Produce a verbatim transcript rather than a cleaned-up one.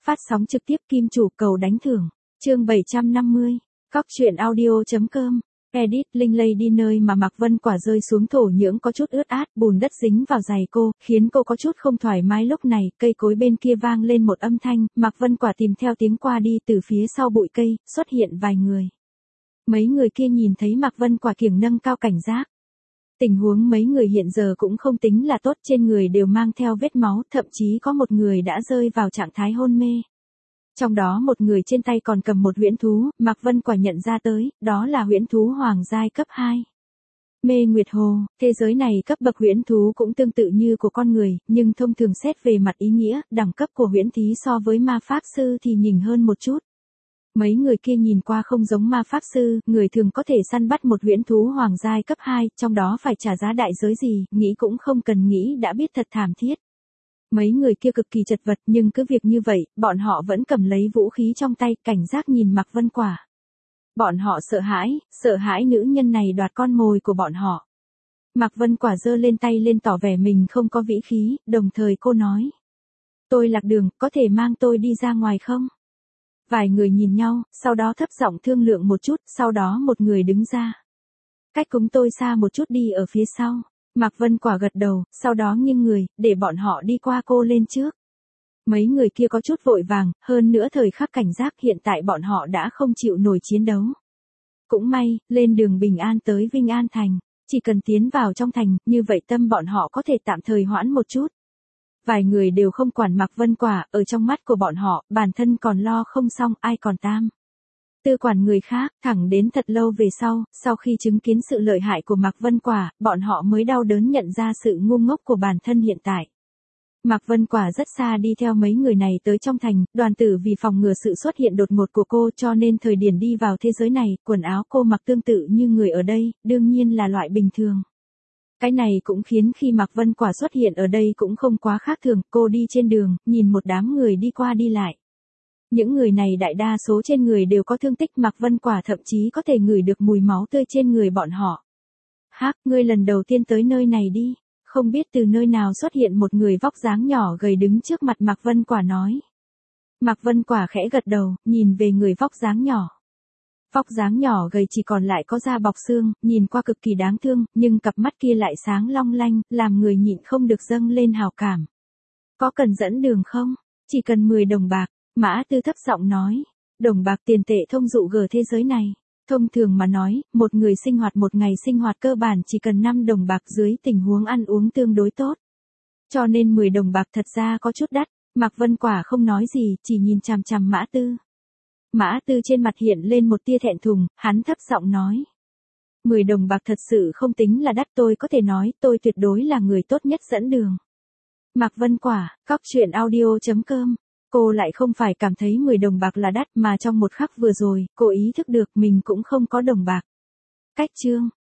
phát sóng trực tiếp Kim Chủ cầu đánh thưởng, chương bảy trăm năm mươi, Cóc truyện audio.com, edit Linh Lây đi nơi mà Mạc Vân Quả rơi xuống thổ nhưỡng có chút ướt át, bùn đất dính vào giày cô, khiến cô có chút không thoải mái. Lúc này, cây cối bên kia vang lên một âm thanh, Mạc Vân Quả tìm theo tiếng qua đi, từ phía sau bụi cây, xuất hiện vài người. Mấy người kia nhìn thấy Mạc Vân Quả kiềng nâng cao cảnh giác. Tình huống mấy người hiện giờ cũng không tính là tốt, trên người đều mang theo vết máu, thậm chí có một người đã rơi vào trạng thái hôn mê. Trong đó một người trên tay còn cầm một huyễn thú, Mạc Vân Quả nhận ra tới, đó là huyễn thú hoàng giai cấp hai. Mê Nguyệt Hồ, thế giới này cấp bậc huyễn thú cũng tương tự như của con người, nhưng thông thường xét về mặt ý nghĩa, đẳng cấp của huyễn thí so với ma pháp sư thì nhỉnh hơn một chút. Mấy người kia nhìn qua không giống ma pháp sư, người thường có thể săn bắt một huyễn thú hoàng giai cấp hai, trong đó phải trả giá đại giới gì, nghĩ cũng không cần nghĩ đã biết thật thảm thiết. Mấy người kia cực kỳ chật vật, nhưng cứ việc như vậy, bọn họ vẫn cầm lấy vũ khí trong tay, cảnh giác nhìn Mạc Vân Quả. Bọn họ sợ hãi, sợ hãi nữ nhân này đoạt con mồi của bọn họ. Mạc Vân Quả giơ lên tay lên tỏ vẻ mình không có vĩ khí, đồng thời cô nói. Tôi lạc đường, có thể mang tôi đi ra ngoài không? Vài người nhìn nhau, sau đó thấp giọng thương lượng một chút, sau đó một người đứng ra. Cách chúng tôi xa một chút, đi ở phía sau. Mạc Vân Quả gật đầu, sau đó nghiêng người, để bọn họ đi qua cô lên trước. Mấy người kia có chút vội vàng, hơn nữa thời khắc cảnh giác, hiện tại bọn họ đã không chịu nổi chiến đấu. Cũng may, lên đường bình an tới Vinh An Thành, chỉ cần tiến vào trong thành, như vậy tâm bọn họ có thể tạm thời hoãn một chút. Vài người đều không quản Mạc Vân Quả, ở trong mắt của bọn họ, bản thân còn lo không xong, ai còn tam tư quản người khác, thẳng đến thật lâu về sau, sau khi chứng kiến sự lợi hại của Mạc Vân Quả, bọn họ mới đau đớn nhận ra sự ngu ngốc của bản thân hiện tại. Mạc Vân Quả rất xa đi theo mấy người này tới trong thành, đoàn tử vì phòng ngừa sự xuất hiện đột ngột của cô cho nên thời điểm đi vào thế giới này, quần áo cô mặc tương tự như người ở đây, đương nhiên là loại bình thường. Cái này cũng khiến khi Mạc Vân Quả xuất hiện ở đây cũng không quá khác thường, cô đi trên đường, nhìn một đám người đi qua đi lại. Những người này đại đa số trên người đều có thương tích, Mạc Vân Quả thậm chí có thể ngửi được mùi máu tươi trên người bọn họ. Hắc, ngươi lần đầu tiên tới nơi này đi, không biết từ nơi nào xuất hiện một người vóc dáng nhỏ gầy đứng trước mặt Mạc Vân Quả nói. Mạc Vân Quả khẽ gật đầu, nhìn về người vóc dáng nhỏ. Vóc dáng nhỏ gầy chỉ còn lại có da bọc xương, nhìn qua cực kỳ đáng thương, nhưng cặp mắt kia lại sáng long lanh, làm người nhịn không được dâng lên hào cảm. Có cần dẫn đường không? Chỉ cần mười đồng bạc, Mã Tư thấp giọng nói. Đồng bạc tiền tệ thông dụ gờ thế giới này. Thông thường mà nói, một người sinh hoạt một ngày sinh hoạt cơ bản chỉ cần năm đồng bạc dưới tình huống ăn uống tương đối tốt. Cho nên mười đồng bạc thật ra có chút đắt, Mạc Vân Quả không nói gì, chỉ nhìn chằm chằm Mã Tư. Mã Tư trên mặt hiện lên một tia thẹn thùng, hắn thấp giọng nói. mười đồng bạc thật sự không tính là đắt, tôi có thể nói tôi tuyệt đối là người tốt nhất dẫn đường. Mạc Vân Quả, Cóc truyện audio.com, cô lại không phải cảm thấy mười đồng bạc là đắt mà trong một khắc vừa rồi, cô ý thức được mình cũng không có đồng bạc. Cách chương.